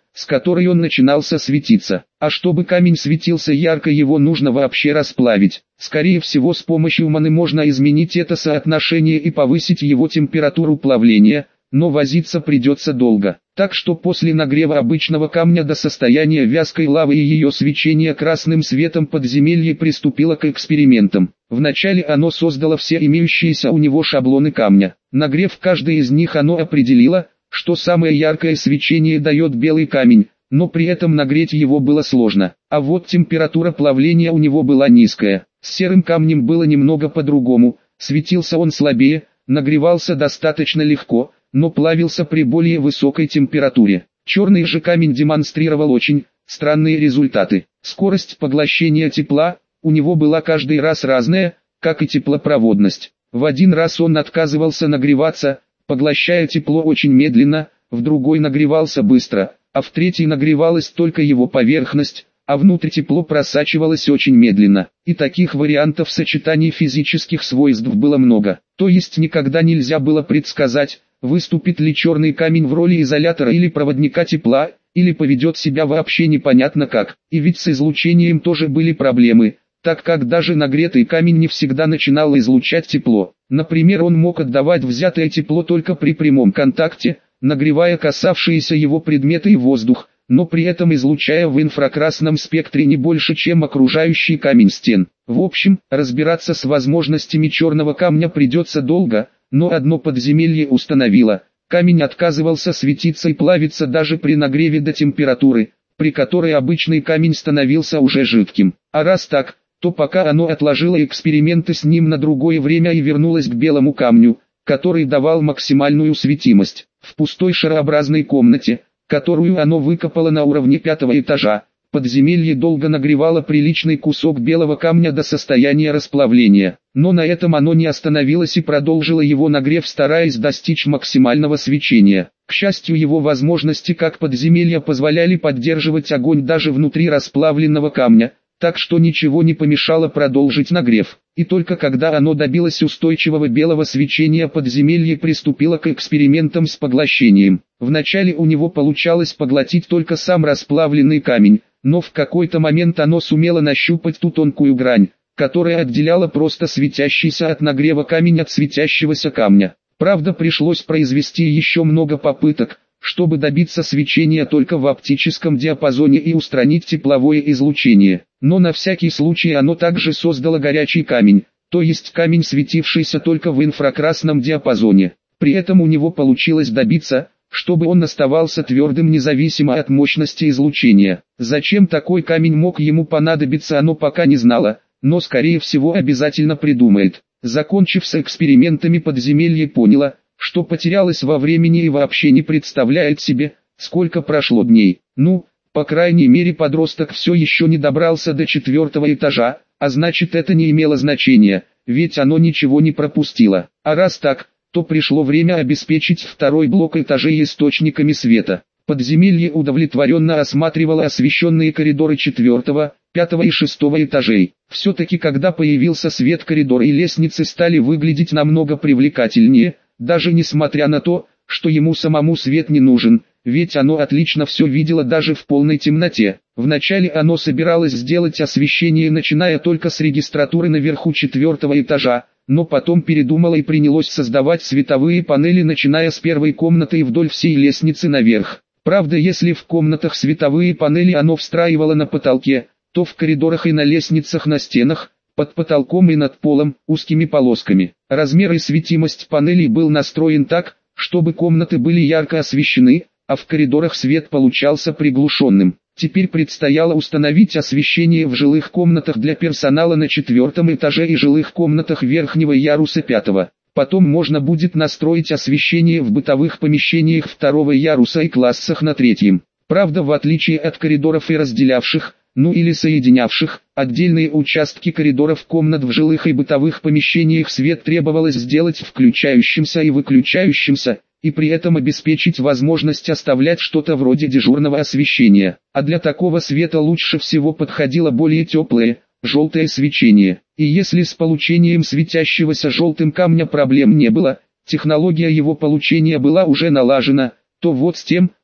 с которой он начинался светиться. А чтобы камень светился ярко, его нужно вообще расплавить. Скорее всего, с помощью маны можно изменить это соотношение и повысить его температуру плавления, но возиться придется долго. Так что после нагрева обычного камня до состояния вязкой лавы и ее свечения красным светом подземелье приступило к экспериментам. Вначале оно создало все имеющиеся у него шаблоны камня. Нагрев каждый из них, оно определило, что самое яркое свечение дает белый камень, но при этом нагреть его было сложно. А вот температура плавления у него была низкая. С серым камнем было немного по-другому, светился он слабее, нагревался достаточно легко, но плавился при более высокой температуре. Черный же камень демонстрировал очень странные результаты. Скорость поглощения тепла у него была каждый раз разная, как и теплопроводность. В один раз он отказывался нагреваться, поглощая тепло очень медленно, в другой нагревался быстро, а в третий нагревалась только его поверхность, а внутрь тепло просачивалось очень медленно. И таких вариантов сочетаний физических свойств было много. То есть никогда нельзя было предсказать, выступит ли черный камень в роли изолятора или проводника тепла, или поведет себя вообще непонятно как. И ведь с излучением тоже были проблемы, так как даже нагретый камень не всегда начинал излучать тепло. Например, он мог отдавать взятое тепло только при прямом контакте, нагревая касавшиеся его предметы и воздух, но при этом излучая в инфракрасном спектре не больше, чем окружающий камень стен. В общем, разбираться с возможностями черного камня придется долго, но одно подземелье установило: камень отказывался светиться и плавиться даже при нагреве до температуры, при которой обычный камень становился уже жидким. А раз так, то пока оно отложило эксперименты с ним на другое время и вернулось к белому камню, который давал максимальную светимость. В пустой шарообразной комнате, которую оно выкопало на уровне пятого этажа, подземелье долго нагревало приличный кусок белого камня до состояния расплавления. Но на этом оно не остановилось и продолжило его нагрев, стараясь достичь максимального свечения. К счастью, его возможности как подземелья позволяли поддерживать огонь даже внутри расплавленного камня, так что ничего не помешало продолжить нагрев. И только когда оно добилось устойчивого белого свечения, подземелье приступило к экспериментам с поглощением. Вначале у него получалось поглотить только сам расплавленный камень, но в какой-то момент оно сумело нащупать ту тонкую грань, которая отделяла просто светящийся от нагрева камень от светящегося камня. Правда, пришлось произвести еще много попыток, чтобы добиться свечения только в оптическом диапазоне и устранить тепловое излучение. Но на всякий случай оно также создало горячий камень, то есть камень, светившийся только в инфракрасном диапазоне. При этом у него получилось добиться, чтобы он оставался твердым независимо от мощности излучения. Зачем такой камень мог ему понадобиться, оно пока не знало, но скорее всего обязательно придумает. Закончив с экспериментами, подземелье поняло, что потерялось во времени и вообще не представляет себе, сколько прошло дней. Ну, по крайней мере, подросток все еще не добрался до четвертого этажа, а значит, это не имело значения, ведь оно ничего не пропустило. А раз так, то пришло время обеспечить второй блок этажей источниками света. Подземелье удовлетворенно осматривало освещенные коридоры четвертого, пятого и шестого этажей. Все-таки когда появился свет, коридоры и лестницы стали выглядеть намного привлекательнее, даже несмотря на то, что ему самому свет не нужен, ведь оно отлично все видело даже в полной темноте. Вначале оно собиралось сделать освещение, начиная только с регистратуры наверху четвертого этажа, но потом передумало и принялось создавать световые панели, начиная с первой комнаты и вдоль всей лестницы наверх. Правда, если в комнатах световые панели оно встраивало на потолке, то в коридорах и на лестницах на стенах, под потолком и над полом, узкими полосками. Размер и светимость панелей был настроен так, чтобы комнаты были ярко освещены, а в коридорах свет получался приглушенным. Теперь предстояло установить освещение в жилых комнатах для персонала на четвертом этаже и жилых комнатах верхнего яруса пятого. Потом можно будет настроить освещение в бытовых помещениях второго яруса и классах на третьем. Правда, в отличие от коридоров и разделявших, ну или соединявших, отдельные участки коридоров комнат в жилых и бытовых помещениях свет требовалось сделать включающимся и выключающимся, и при этом обеспечить возможность оставлять что-то вроде дежурного освещения. А для такого света лучше всего подходило более теплое, желтое свечение. И если с получением светящегося желтым камня проблем не было, технология его получения была уже налажена, то вот с тем,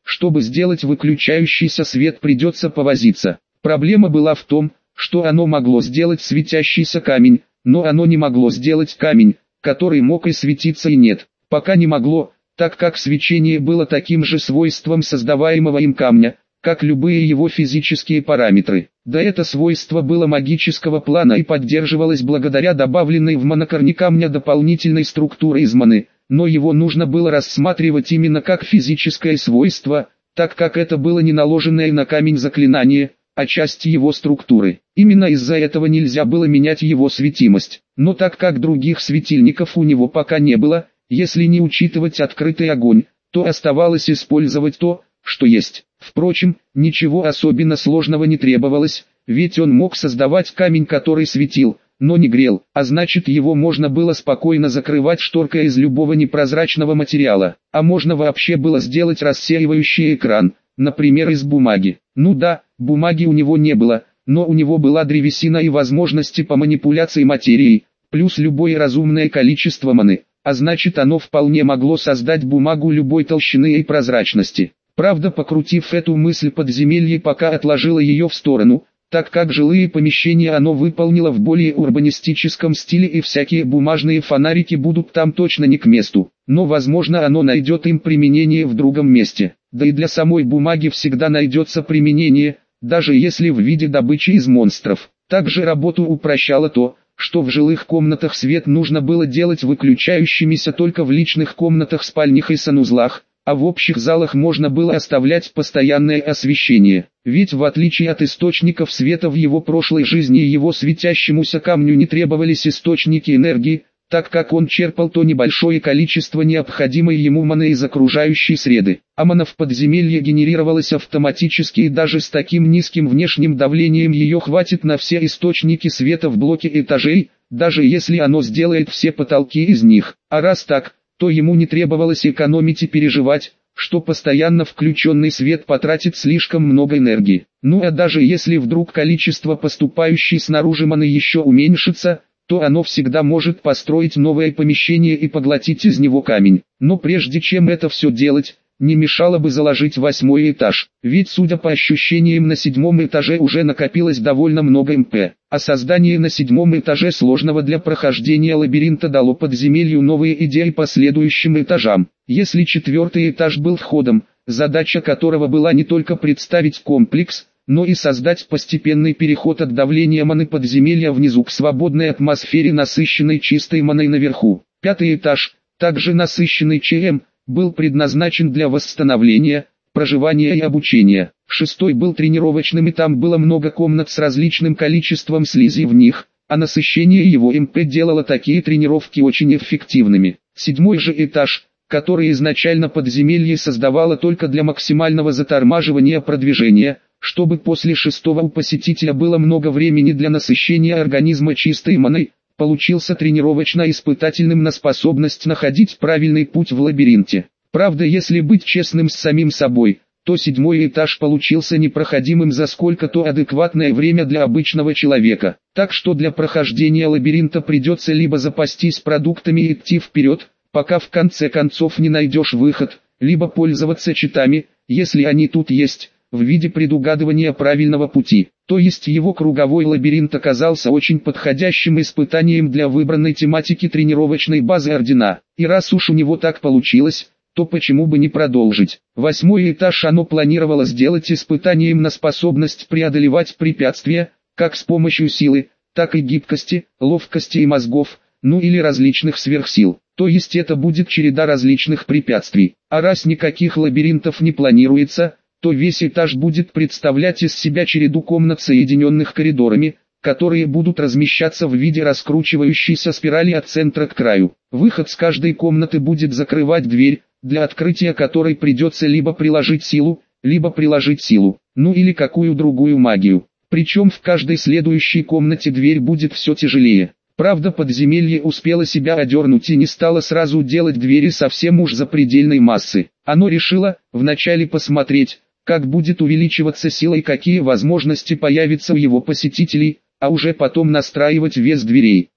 чтобы сделать выключающийся свет, придется повозиться. Проблема была в том, что оно могло сделать светящийся камень, но оно не могло сделать камень, который мог и светиться, и нет. Пока не могло, так как свечение было таким же свойством создаваемого им камня, как любые его физические параметры. Да это свойство было магического плана и поддерживалось благодаря добавленной в монокорни камня дополнительной структуры из маны, но его нужно было рассматривать именно как физическое свойство, так как это было не наложенное на камень заклинание, а часть его структуры. Именно из-за этого нельзя было менять его светимость. Но так как других светильников у него пока не было, если не учитывать открытый огонь, то оставалось использовать то, что есть. Впрочем, ничего особенно сложного не требовалось, ведь он мог создавать камень, который светил, но не грел, а значит его можно было спокойно закрывать шторкой из любого непрозрачного материала, а можно вообще было сделать рассеивающий экран, например из бумаги. Ну да, бумаги у него не было, но у него была древесина и возможности по манипуляции материей, плюс любое разумное количество маны, а значит оно вполне могло создать бумагу любой толщины и прозрачности. Правда, покрутив эту мысль, подземелье пока отложило ее в сторону, так как жилые помещения оно выполнило в более урбанистическом стиле и всякие бумажные фонарики будут там точно не к месту, но возможно оно найдет им применение в другом месте. Да и для самой бумаги всегда найдется применение, даже если в виде добычи из монстров. Также работу упрощало то, что в жилых комнатах свет нужно было делать выключающимися только в личных комнатах, спальнях и санузлах, а в общих залах можно было оставлять постоянное освещение. Ведь в отличие от источников света в его прошлой жизни его светящемуся камню не требовались источники энергии, так как он черпал то небольшое количество необходимой ему маны из окружающей среды. А мана в подземелье генерировалась автоматически, и даже с таким низким внешним давлением ее хватит на все источники света в блоке этажей, даже если оно сделает все потолки из них. А раз так, то ему не требовалось экономить и переживать, что постоянно включенный свет потратит слишком много энергии. Ну а даже если вдруг количество поступающей снаружи маны еще уменьшится, то оно всегда может построить новое помещение и поглотить из него камень. Но прежде чем это все делать, не мешало бы заложить восьмой этаж, ведь судя по ощущениям на седьмом этаже уже накопилось довольно много эм пэ, а создание на седьмом этаже сложного для прохождения лабиринта дало подземелью новые идеи по следующим этажам. Если четвертый этаж был входом, задача которого была не только представить комплекс, но и создать постепенный переход от давления маны подземелья внизу к свободной атмосфере, насыщенной чистой маной наверху. Пятый этаж, также насыщенный ЧМ, был предназначен для восстановления, проживания и обучения. Шестой был тренировочным, и там было много комнат с различным количеством слизи в них, а насыщение его эм пэ делало такие тренировки очень эффективными. Седьмой же этаж, который изначально подземелье создавало только для максимального затормаживания продвижения, чтобы после шестого у посетителя было много времени для насыщения организма чистой маной, получился тренировочно-испытательным на способность находить правильный путь в лабиринте. Правда, если быть честным с самим собой, то седьмой этаж получился непроходимым за сколько-то адекватное время для обычного человека. Так что для прохождения лабиринта придется либо запастись продуктами и идти вперед, пока в конце концов не найдешь выход, либо пользоваться читами, если они тут есть, в виде предугадывания правильного пути. То есть его круговой лабиринт оказался очень подходящим испытанием для выбранной тематики тренировочной базы Ордена. И раз уж у него так получилось, то почему бы не продолжить. Восьмой этаж оно планировало сделать испытанием на способность преодолевать препятствия, как с помощью силы, так и гибкости, ловкости и мозгов, ну или различных сверхсил. То есть это будет череда различных препятствий. А раз никаких лабиринтов не планируется, то весь этаж будет представлять из себя череду комнат, соединенных коридорами, которые будут размещаться в виде раскручивающейся спирали от центра к краю. Выход с каждой комнаты будет закрывать дверь, для открытия которой придется либо приложить силу, либо приложить силу, ну или какую другую магию. Причем в каждой следующей комнате дверь будет все тяжелее. Правда, подземелье успело себя одернуть и не стало сразу делать двери совсем уж запредельной массы. Оно решило вначале посмотреть, как будет увеличиваться сила и какие возможности появятся у его посетителей, а уже потом настраивать вес дверей.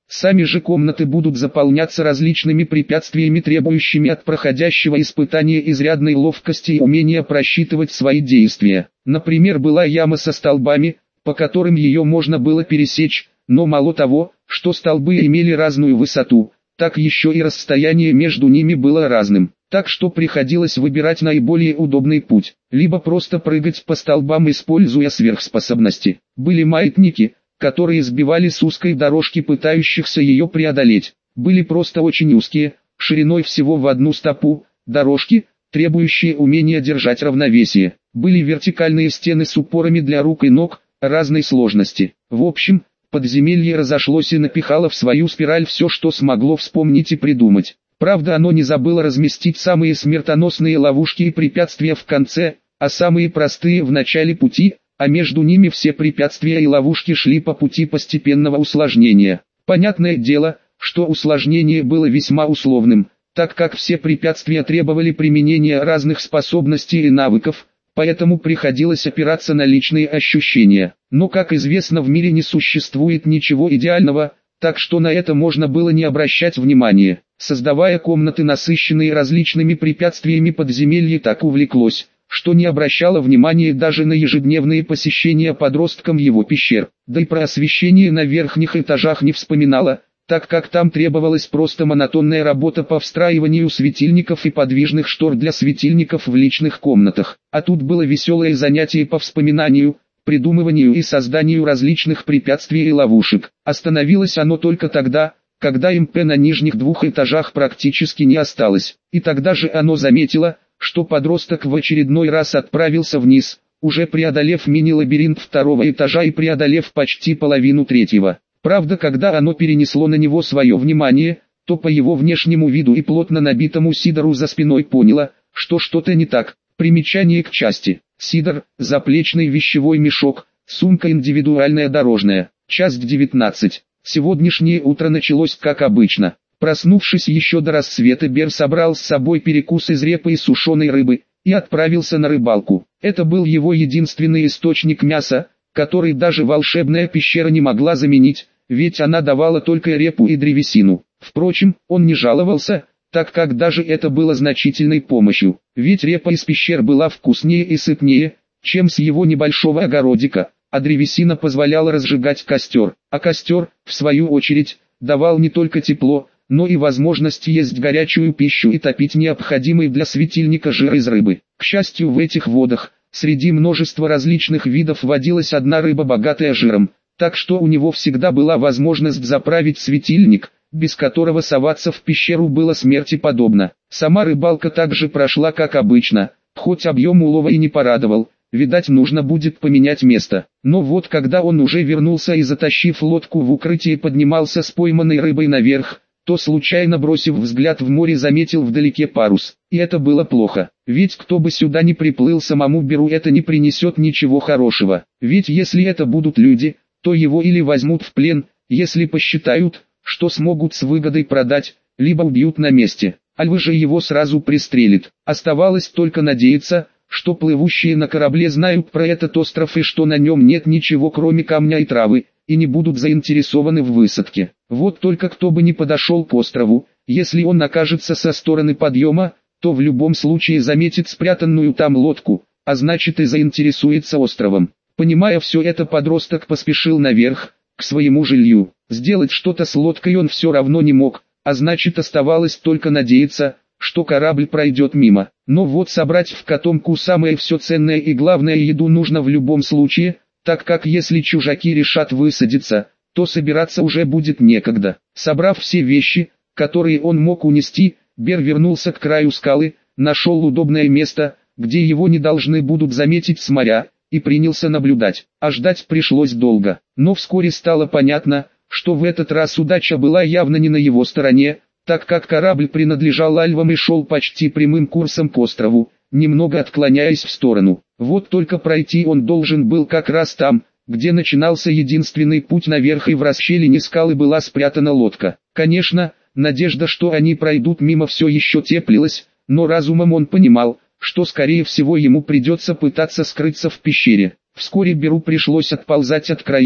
Сами же комнаты будут заполняться различными препятствиями, требующими от проходящего испытания изрядной ловкости и умения просчитывать свои действия. Например, была яма со столбами, по которым ее можно было пересечь, но мало того, что столбы имели разную высоту, так еще и расстояние между ними было разным. Так что приходилось выбирать наиболее удобный путь, либо просто прыгать по столбам, используя сверхспособности. Были маятники, которые сбивали с узкой дорожки пытающихся ее преодолеть. Были просто очень узкие, шириной всего в одну стопу, дорожки, требующие умения держать равновесие. Были вертикальные стены с упорами для рук и ног, разной сложности. В общем, подземелье разошлось и напихало в свою спираль все, что смогло вспомнить и придумать. Правда, оно не забыло разместить самые смертоносные ловушки и препятствия в конце, а самые простые в начале пути, а между ними все препятствия и ловушки шли по пути постепенного усложнения. Понятное дело, что усложнение было весьма условным, так как все препятствия требовали применения разных способностей и навыков, поэтому приходилось опираться на личные ощущения. Но, как известно, в мире не существует ничего идеального, так что на это можно было не обращать внимания. Создавая комнаты, насыщенные различными препятствиями, подземелье так увлеклось, что не обращало внимания даже на ежедневные посещения подросткам его пещер, да и про освещение на верхних этажах не вспоминало, так как там требовалась просто монотонная работа по встраиванию светильников и подвижных штор для светильников в личных комнатах. А тут было веселое занятие по вспоминанию, придумыванию и созданию различных препятствий и ловушек. Остановилось оно только тогда, когда эм пэ на нижних двух этажах практически не осталось. И тогда же оно заметило, что подросток в очередной раз отправился вниз, уже преодолев мини-лабиринт второго этажа и преодолев почти половину третьего. Правда, когда оно перенесло на него свое внимание, то по его внешнему виду и плотно набитому сидору за спиной поняло, что что-то не так. Примечание к части. Сидор, заплечный вещевой мешок, сумка индивидуальная дорожная. Часть девятнадцать. Сегодняшнее утро началось как обычно. Проснувшись еще до рассвета, Бер собрал с собой перекус из репы и сушеной рыбы, и отправился на рыбалку. Это был его единственный источник мяса, который даже волшебная пещера не могла заменить, ведь она давала только репу и древесину. Впрочем, он не жаловался, так как даже это было значительной помощью, ведь репа из пещер была вкуснее и сытнее, чем с его небольшого огородика, а древесина позволяла разжигать костер, а костер, в свою очередь, давал не только тепло, но и возможность есть горячую пищу и топить необходимый для светильника жир из рыбы. К счастью, в этих водах, среди множества различных видов, водилась одна рыба, богатая жиром, так что у него всегда была возможность заправить светильник, без которого соваться в пещеру было смерти подобно. Сама рыбалка также прошла как обычно, хоть объем улова и не порадовал, видать, нужно будет поменять место. Но вот когда он уже вернулся и, затащив лодку в укрытие, поднимался с пойманной рыбой наверх, то, случайно бросив взгляд в море, заметил вдалеке парус. И это было плохо, ведь кто бы сюда ни приплыл, самому Беру это не принесет ничего хорошего. Ведь если это будут люди, то его или возьмут в плен, если посчитают, что смогут с выгодой продать, либо убьют на месте. Альва же его сразу пристрелит. Оставалось только надеяться, что плывущие на корабле знают про этот остров и что на нем нет ничего кроме камня и травы, и не будут заинтересованы в высадке. Вот только кто бы ни подошел к острову, если он окажется со стороны подъема, то в любом случае заметит спрятанную там лодку, а значит и заинтересуется островом. Понимая все это, подросток поспешил наверх, к своему жилью. Сделать что-то с лодкой он все равно не мог, а значит оставалось только надеяться, что корабль пройдет мимо. Но вот собрать в котомку самое все ценное и главное еду нужно в любом случае, так как если чужаки решат высадиться, то собираться уже будет некогда. Собрав все вещи, которые он мог унести, Бер вернулся к краю скалы, нашел удобное место, где его не должны будут заметить с моря, и принялся наблюдать. А ждать пришлось долго, но вскоре стало понятно, что в этот раз удача была явно не на его стороне, так как корабль принадлежал альвам и шел почти прямым курсом к острову, немного отклоняясь в сторону. Вот только пройти он должен был как раз там, где начинался единственный путь наверх, и в расщелине скалы была спрятана лодка. Конечно, надежда, что они пройдут мимо, все еще теплилась, но разумом он понимал, что скорее всего ему придется пытаться скрыться в пещере. Вскоре Беру пришлось отползать от края,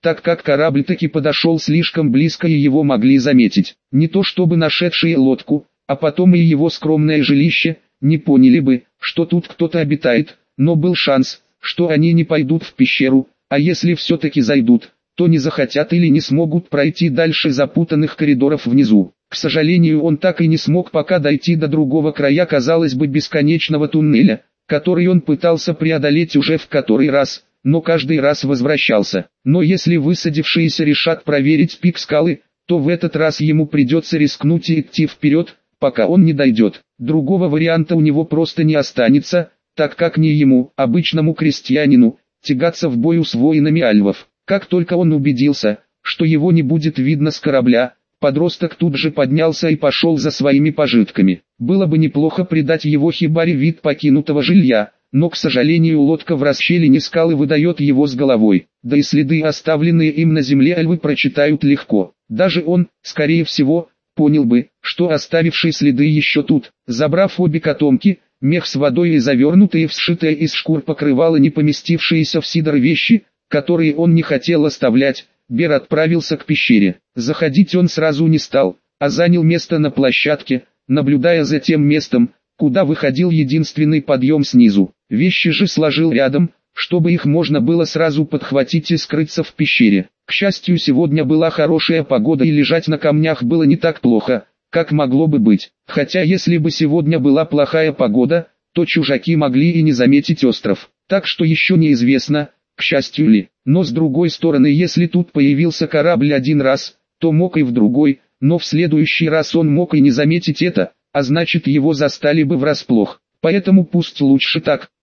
так как корабль таки подошел слишком близко и его могли заметить. Не то чтобы нашедшие лодку, а потом и его скромное жилище, не поняли бы, что тут кто-то обитает, но был шанс, что они не пойдут в пещеру, а если все-таки зайдут, то не захотят или не смогут пройти дальше запутанных коридоров внизу. К сожалению, он так и не смог пока дойти до другого края, казалось бы, бесконечного туннеля, который он пытался преодолеть уже в который раз, но каждый раз возвращался. Но если высадившиеся решат проверить пик скалы, то в этот раз ему придется рискнуть и идти вперед, пока он не дойдет. Другого варианта у него просто не останется, так как не ему, обычному крестьянину, тягаться в бою с воинами альвов. Как только он убедился, что его не будет видно с корабля, подросток тут же поднялся и пошел за своими пожитками. Было бы неплохо придать его хибаре вид покинутого жилья, но, к сожалению, лодка в расщелине скалы выдает его с головой. Да и следы, оставленные им на земле, альвы прочитают легко. Даже он, скорее всего, понял бы, что оставившие следы еще тут. Забрав обе котомки, мех с водой и завернутые в сшитое из шкур покрывало не поместившиеся в сидор вещи, которые он не хотел оставлять, Бер отправился к пещере. Заходить он сразу не стал, а занял место на площадке, наблюдая за тем местом, куда выходил единственный подъем снизу. Вещи же сложил рядом, чтобы их можно было сразу подхватить и скрыться в пещере. К счастью, сегодня была хорошая погода и лежать на камнях было не так плохо, как могло бы быть. Хотя если бы сегодня была плохая погода, то чужаки могли и не заметить остров. Так что еще неизвестно, к счастью ли. Но с другой стороны, если тут появился корабль один раз, то мог и в другой, но в следующий раз он мог и не заметить это, а значит его застали бы врасплох. Поэтому пусть лучше так,